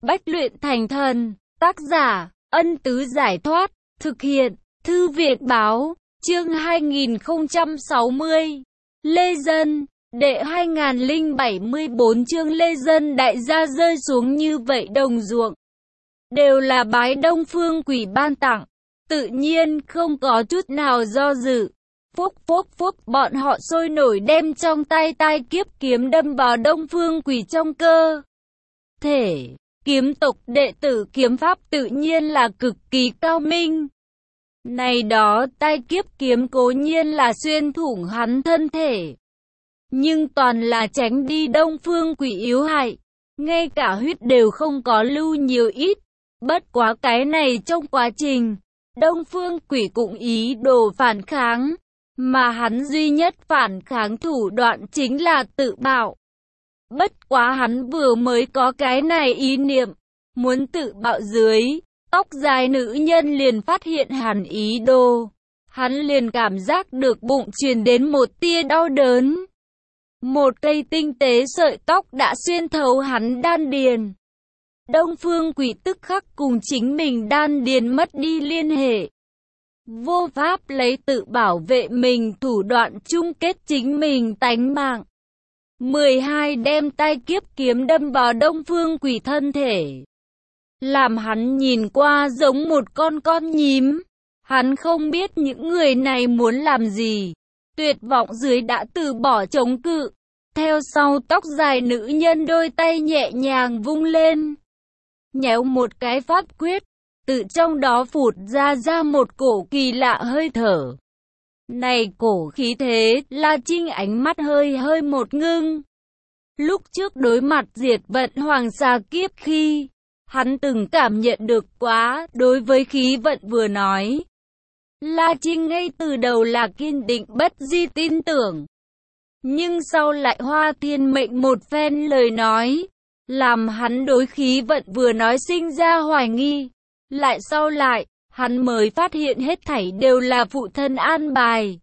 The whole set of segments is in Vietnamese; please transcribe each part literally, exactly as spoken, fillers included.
Bách luyện thành thần. Tác giả, Ân Tứ Giải Thoát. Thực hiện, Thư viện Báo. Chương hai nghìn không trăm sáu mươi. Lê Dân. Đệ hai nghìn không trăm bảy mươi bốn chương Lê Dân đại gia rơi xuống như vậy đồng ruộng. Đều là bái Đông Phương Quỷ ban tặng. Tự nhiên không có chút nào do dự. Phúc phúc phúc, bọn họ sôi nổi đem trong tay tai kiếp kiếm đâm vào Đông Phương Quỷ trong cơ thể. Kiếm tộc đệ tử kiếm pháp tự nhiên là cực kỳ cao minh. Này đó tai kiếp kiếm cố nhiên là xuyên thủng hắn thân thể, nhưng toàn là tránh đi Đông Phương Quỷ yếu hại, ngay cả huyết đều không có lưu nhiều ít. Bất quá cái này trong quá trình, Đông Phương Quỷ cũng ý đồ phản kháng, mà hắn duy nhất phản kháng thủ đoạn chính là tự bạo. Bất quá hắn vừa mới có cái này ý niệm, muốn tự bạo dưới, tóc dài nữ nhân liền phát hiện hắn ý đồ. Hắn liền cảm giác được bụng truyền đến một tia đau đớn. Một cây tinh tế sợi tóc đã xuyên thấu hắn đan điền. Đông Phương Quỷ tức khắc cùng chính mình đan điền mất đi liên hệ. Vô pháp lấy tự bảo vệ mình, thủ đoạn chung kết chính mình tánh mạng. mười hai đem tai kiếp kiếm đâm vào Đông Phương Quỷ thân thể, làm hắn nhìn qua giống một con con nhím. Hắn không biết những người này muốn làm gì, tuyệt vọng dưới đã từ bỏ chống cự. Theo sau tóc dài nữ nhân đôi tay nhẹ nhàng vung lên, nhéo một cái pháp quyết, tự trong đó phụt ra ra một cổ kỳ lạ hơi thở. Này cổ khí thế, La Trinh ánh mắt hơi hơi một ngưng. Lúc trước đối mặt diệt vận hoàng xà kiếp khi, hắn từng cảm nhận được quá, đối với khí vận vừa nói. La Trinh ngay từ đầu là kiên định bất di tin tưởng. Nhưng sau lại Hoa Thiên Mệnh một phen lời nói, làm hắn đối khí vận vừa nói sinh ra hoài nghi. Lại sau lại, hắn mới phát hiện hết thảy đều là phụ thân an bài.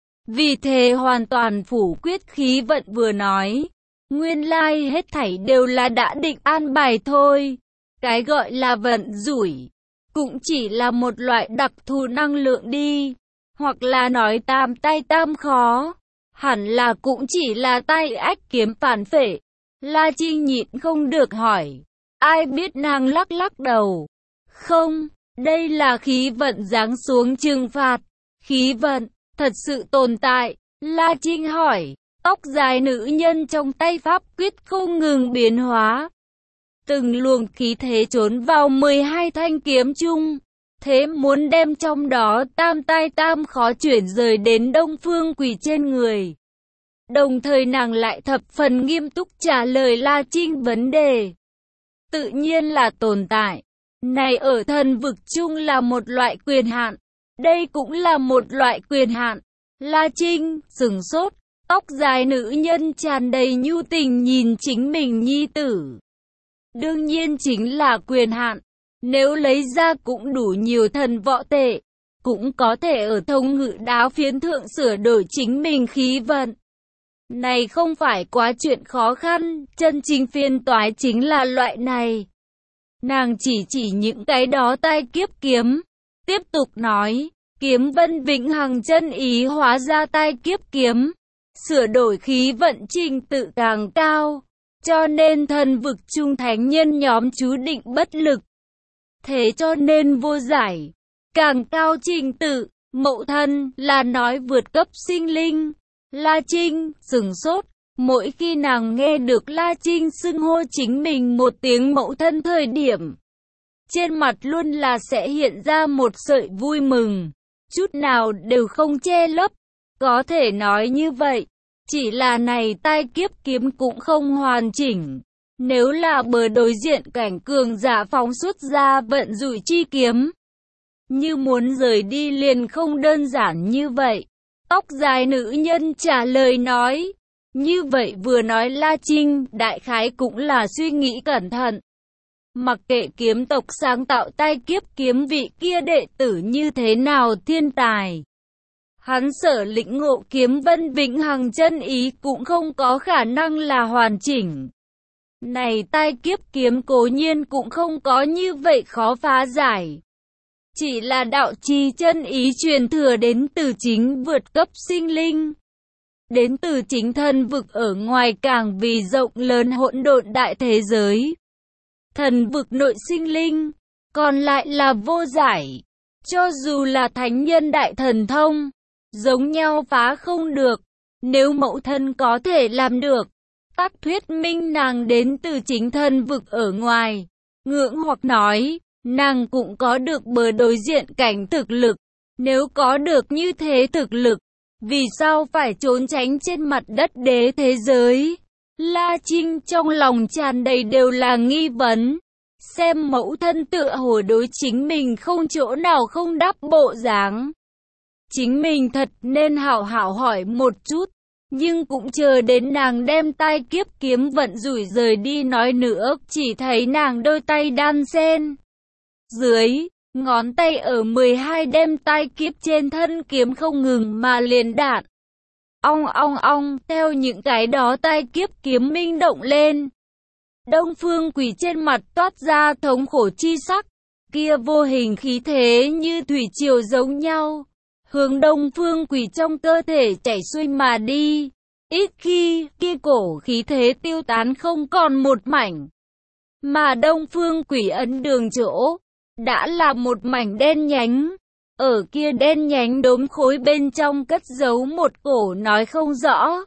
Vì thế hoàn toàn phủ quyết khí vận vừa nói. Nguyên lai hết thảy đều là đã định an bài thôi. Cái gọi là vận rủi, cũng chỉ là một loại đặc thù năng lượng đi. Hoặc là nói tam tay tam khó, hẳn là cũng chỉ là tay ách kiếm phản phệ. La Trinh nhịn không được hỏi. Ai biết, nàng lắc lắc đầu. Không, đây là khí vận giáng xuống trừng phạt. Khí vận, thật sự tồn tại. La Trinh hỏi. Tóc dài nữ nhân trong tay pháp quyết không ngừng biến hóa. Từng luồng khí thế trốn vào mười hai thanh kiếm chung. Thế muốn đem trong đó tam tai tam khó chuyển rời đến Đông Phương Quỷ trên người. Đồng thời nàng lại thập phần nghiêm túc trả lời La Trinh vấn đề. Tự nhiên là tồn tại. Này ở thần vực chung là một loại quyền hạn. Đây cũng là một loại quyền hạn. La Trinh sửng sốt. Tóc dài nữ nhân tràn đầy nhu tình nhìn chính mình nhi tử. Đương nhiên chính là quyền hạn. Nếu lấy ra cũng đủ nhiều thần võ tệ, cũng có thể ở thông ngự đáo phiến thượng sửa đổi chính mình khí vận. Này không phải quá chuyện khó khăn, chân chính phiên toái chính là loại này. Nàng chỉ chỉ những cái đó tai kiếp kiếm. Tiếp tục nói, kiếm vân vĩnh hằng chân ý hóa ra tai kiếp kiếm. Sửa đổi khí vận trình tự càng cao, cho nên thần vực trung thánh nhân nhóm chú định bất lực. Thế cho nên vô giải, càng cao trình tự, mậu thân là nói vượt cấp sinh linh. La Trinh sửng sốt, mỗi khi nàng nghe được La Trinh xưng hô chính mình một tiếng mậu thân thời điểm, trên mặt luôn là sẽ hiện ra một sợi vui mừng, chút nào đều không che lấp. Có thể nói như vậy, chỉ là này tai kiếp kiếm cũng không hoàn chỉnh. Nếu là bờ đối diện cảnh cường giả phóng xuất ra vận rủi chi kiếm, như muốn rời đi liền không đơn giản như vậy. Tóc dài nữ nhân trả lời nói. Như vậy vừa nói La Trinh đại khái cũng là suy nghĩ cẩn thận. Mặc kệ kiếm tộc sáng tạo tai kiếp kiếm vị kia đệ tử như thế nào thiên tài, hắn sở lĩnh ngộ kiếm vân vĩnh hằng chân ý cũng không có khả năng là hoàn chỉnh. Này tai kiếp kiếm cố nhiên cũng không có như vậy khó phá giải. Chỉ là đạo trì chân ý truyền thừa đến từ chính vượt cấp sinh linh. Đến từ chính thần vực ở ngoài càng vì rộng lớn hỗn độn đại thế giới. Thần vực nội sinh linh, còn lại là vô giải. Cho dù là thánh nhân đại thần thông, giống nhau phá không được. Nếu mẫu thân có thể làm được, tác thuyết minh nàng đến từ chính thần vực ở ngoài. Ngưỡng hoặc nói, nàng cũng có được bờ đối diện cảnh thực lực. Nếu có được như thế thực lực, vì sao phải trốn tránh trên mặt đất đế thế giới? La Trinh trong lòng tràn đầy đều là nghi vấn. Xem mẫu thân tựa hồ đối chính mình không chỗ nào không đáp bộ dáng. Chính mình thật nên hảo hảo hỏi một chút. Nhưng cũng chờ đến nàng đem tai kiếp kiếm vận rủi rời đi nói nữa, chỉ thấy nàng đôi tay đan xen. Dưới, ngón tay ở mười hai đem tai kiếp trên thân kiếm không ngừng mà liền đạn. Ong ong ong, theo những cái đó tai kiếp kiếm minh động lên. Đông Phương Quỷ trên mặt toát ra thống khổ chi sắc, kia vô hình khí thế như thủy triều giống nhau. Hướng Đông Phương Quỷ trong cơ thể chảy xuôi mà đi. Ít khi, kia cổ khí thế tiêu tán không còn một mảnh. Mà Đông Phương Quỷ ấn đường chỗ, đã là một mảnh đen nhánh. Ở kia đen nhánh đốm khối bên trong cất giấu một cổ nói không rõ.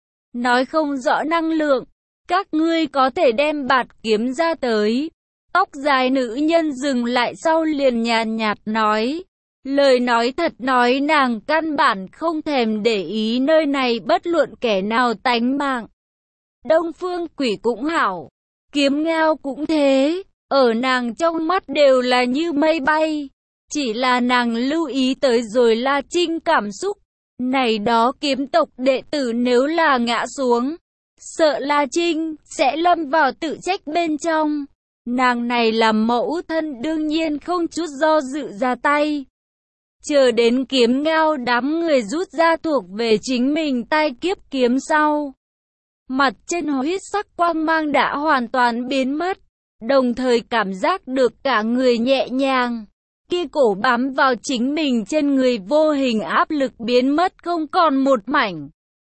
Nói không rõ năng lượng. Các ngươi có thể đem bạt kiếm ra tới. Tóc dài nữ nhân dừng lại sau liền nhàn nhạt nói. Lời nói thật nói nàng căn bản không thèm để ý nơi này bất luận kẻ nào tánh mạng. Đông Phương Quỷ cũng hảo, kiếm ngao cũng thế, ở nàng trong mắt đều là như mây bay. Chỉ là nàng lưu ý tới rồi La Trinh cảm xúc. Này đó kiếm tộc đệ tử nếu là ngã xuống, sợ La Trinh sẽ lâm vào tự trách bên trong. Nàng này làm mẫu thân đương nhiên không chút do dự ra tay. Chờ đến kiếm ngao đám người rút ra thuộc về chính mình tai kiếp kiếm sau. Mặt trên huyết sắc quang mang đã hoàn toàn biến mất, đồng thời cảm giác được cả người nhẹ nhàng. Kia cổ bám vào chính mình trên người vô hình áp lực biến mất không còn một mảnh.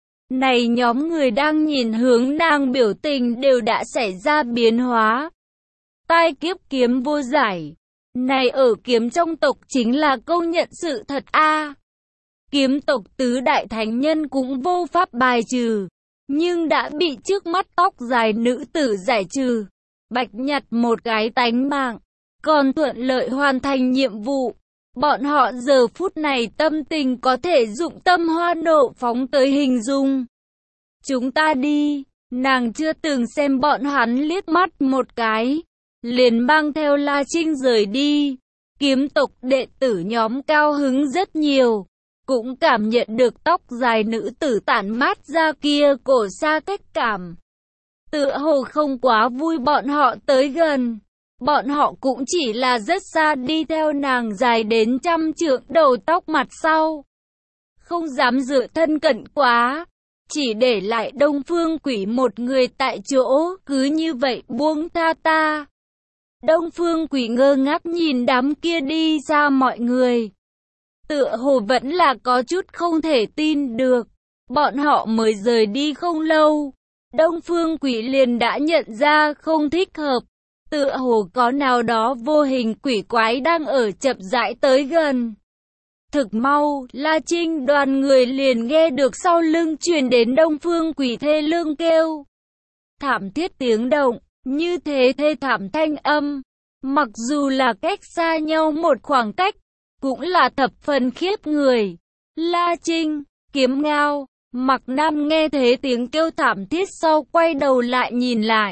Này nhóm người đang nhìn hướng nàng biểu tình đều đã xảy ra biến hóa. Tai kiếp kiếm vô giải. Này ở kiếm trong tộc chính là công nhận sự thật a. Kiếm tộc tứ đại thánh nhân cũng vô pháp bài trừ, nhưng đã bị trước mắt tóc dài nữ tử giải trừ. Bạch nhặt một cái tánh mạng, còn thuận lợi hoàn thành nhiệm vụ. Bọn họ giờ phút này tâm tình có thể dụng tâm hoa nộ phóng tới hình dung. Chúng ta đi, nàng chưa từng xem bọn hắn liếc mắt một cái. Liền mang theo La Trinh rời đi. Kiếm tộc đệ tử nhóm cao hứng rất nhiều, cũng cảm nhận được tóc dài nữ tử tản mát ra kia cổ xa cách cảm. Tựa hồ không quá vui bọn họ tới gần. Bọn họ cũng chỉ là rất xa đi theo nàng dài đến trăm trượng đầu tóc mặt sau. Không dám dựa thân cận quá. Chỉ để lại Đông Phương Quỷ một người tại chỗ, cứ như vậy buông tha ta. Đông Phương Quỷ ngơ ngác nhìn đám kia đi xa mọi người. Tựa hồ vẫn là có chút không thể tin được. Bọn họ mới rời đi không lâu. Đông Phương Quỷ liền đã nhận ra không thích hợp. Tựa hồ có nào đó vô hình quỷ quái đang ở chậm rãi tới gần. Thực mau, La Trinh đoàn người liền nghe được sau lưng truyền đến Đông Phương Quỷ thê lương kêu. Thảm thiết tiếng động, như thế thê thảm thanh âm. Mặc dù là cách xa nhau một khoảng cách, cũng là thập phần khiếp người. La Trinh, Kiếm Ngao, Mặc Nam nghe thế tiếng kêu thảm thiết sau quay đầu lại nhìn lại.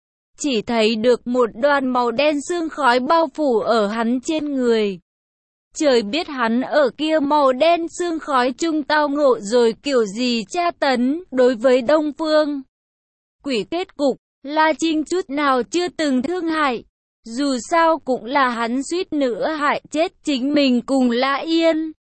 Chỉ thấy được một đoàn màu đen sương khói bao phủ ở hắn trên người. Trời biết hắn ở kia màu đen sương khói chung tao ngộ rồi kiểu gì tra tấn đối với Đông Phương Quỷ. Kết cục, La Trinh chút nào chưa từng thương hại. Dù sao cũng là hắn suýt nữa hại chết chính mình cùng La Yên.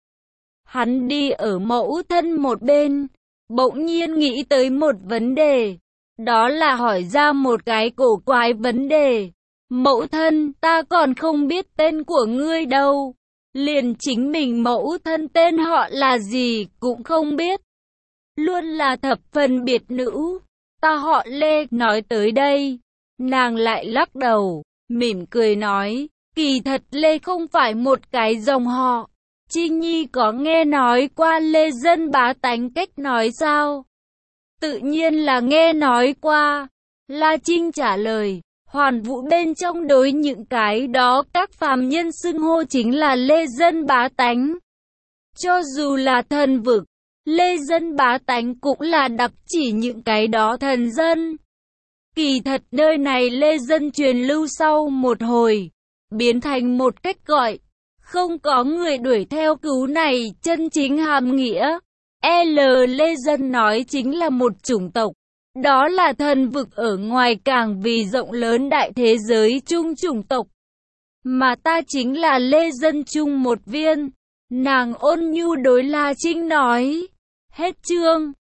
Hắn đi ở mẫu thân một bên, bỗng nhiên nghĩ tới một vấn đề. đó là hỏi ra một cái cổ quái vấn đề. Mẫu thân, ta còn không biết tên của ngươi đâu. Liền chính mình mẫu thân tên họ là gì cũng không biết. Luôn là thập phần biệt nữ. Ta họ Lê, nói tới đây. Nàng lại lắc đầu, mỉm cười nói, kỳ thật Lê không phải một cái dòng họ. Trinh Nhi có nghe nói qua Lê dân bá tánh cách nói sao? Tự nhiên là nghe nói qua. La Trinh trả lời. Hoàn Vũ bên trong đối những cái đó các phàm nhân xưng hô chính là Lê dân bá tánh. Cho dù là thần vực, Lê dân bá tánh cũng là đặc chỉ những cái đó thần dân. Kỳ thật nơi này Lê dân truyền lưu sau một hồi, biến thành một cách gọi. Không có người đuổi theo cứu này, chân chính hàm nghĩa. L. Lê dân nói chính là một chủng tộc. Đó là thần vực ở ngoài càng vì rộng lớn đại thế giới chung chủng tộc. Mà ta chính là Lê dân chung một viên. Nàng ôn nhu đối La Trinh nói. Hết chương.